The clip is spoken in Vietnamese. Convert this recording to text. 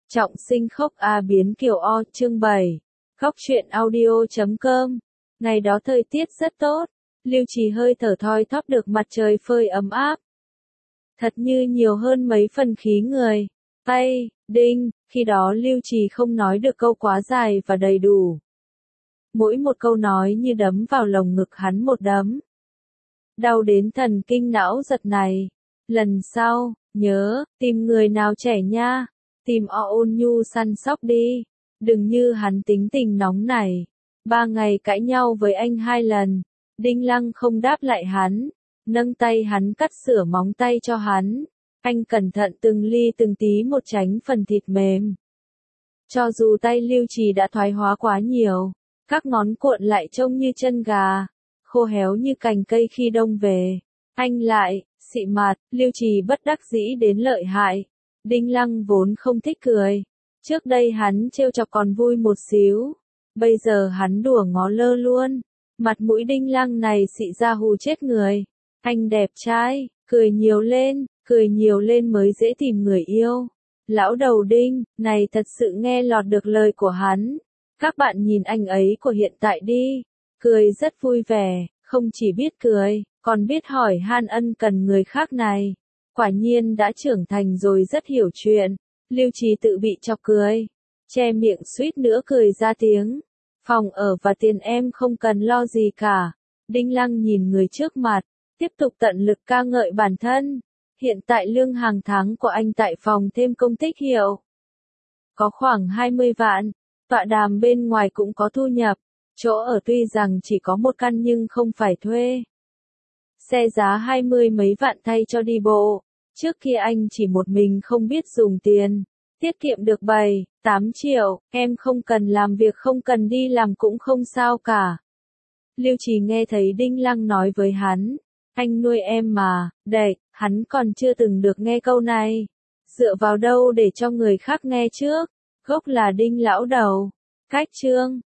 Trọng sinh khóc A biến kiểu O chương 7. Khóc chuyện audio.com. Ngày đó thời tiết rất tốt, Lưu Trì hơi thở thoi thóp được mặt trời phơi ấm áp. Thật như nhiều hơn mấy phần khí người. Tay, đinh, khi đó Lưu Trì không nói được câu quá dài và đầy đủ. Mỗi một câu nói như đấm vào lồng ngực hắn một đấm. Đau đến thần kinh não giật này. Lần sau, nhớ, tìm người nào trẻ nha. Tìm ôn nhu săn sóc đi. Đừng như hắn tính tình nóng này. 3 ngày cãi nhau với anh 2 lần. Đinh Lăng không đáp lại hắn. Nâng tay hắn cắt sửa móng tay cho hắn. Anh cẩn thận từng ly từng tí một tránh phần thịt mềm. Cho dù tay Lưu Trì đã thoái hóa quá nhiều, các ngón cuộn lại trông như chân gà, khô héo như cành cây khi đông về. Anh lại, xị mặt, Lưu Trì bất đắc dĩ đến lợi hại. Đinh Lăng vốn không thích cười. Trước đây hắn trêu chọc còn vui một xíu. Bây giờ hắn đùa ngó lơ luôn. Mặt mũi Đinh Lăng này xị ra hù chết người. Anh đẹp trai, cười nhiều lên mới dễ tìm người yêu. Lão đầu Đinh, này thật sự nghe lọt được lời của hắn. Các bạn nhìn anh ấy của hiện tại đi. Cười rất vui vẻ, không chỉ biết cười, còn biết hỏi han ân cần người khác này. Quả nhiên đã trưởng thành rồi, rất hiểu chuyện. Lưu Trì tự bị chọc cười. Che miệng suýt nữa cười ra tiếng. Phòng ở và tiền em không cần lo gì cả. Đinh Lăng nhìn người trước mặt, tiếp tục tận lực ca ngợi bản thân. Hiện tại lương hàng tháng của anh tại phòng thêm công tích hiệu có khoảng 20 vạn. Tọa đàm bên ngoài cũng có thu nhập. Chỗ ở tuy rằng chỉ có một căn nhưng không phải thuê. Xe giá 20 mấy vạn thay cho đi bộ. Trước kia anh chỉ một mình không biết dùng tiền. Tiết kiệm được 7-8 triệu, em không cần làm việc, không cần đi làm cũng không sao cả. Lưu Trì nghe thấy Đinh Lăng nói với hắn, anh nuôi em mà, đệt, hắn còn chưa từng được nghe câu này. Dựa vào đâu để cho người khác nghe trước? Gốc là Đinh lão đầu. Cách chương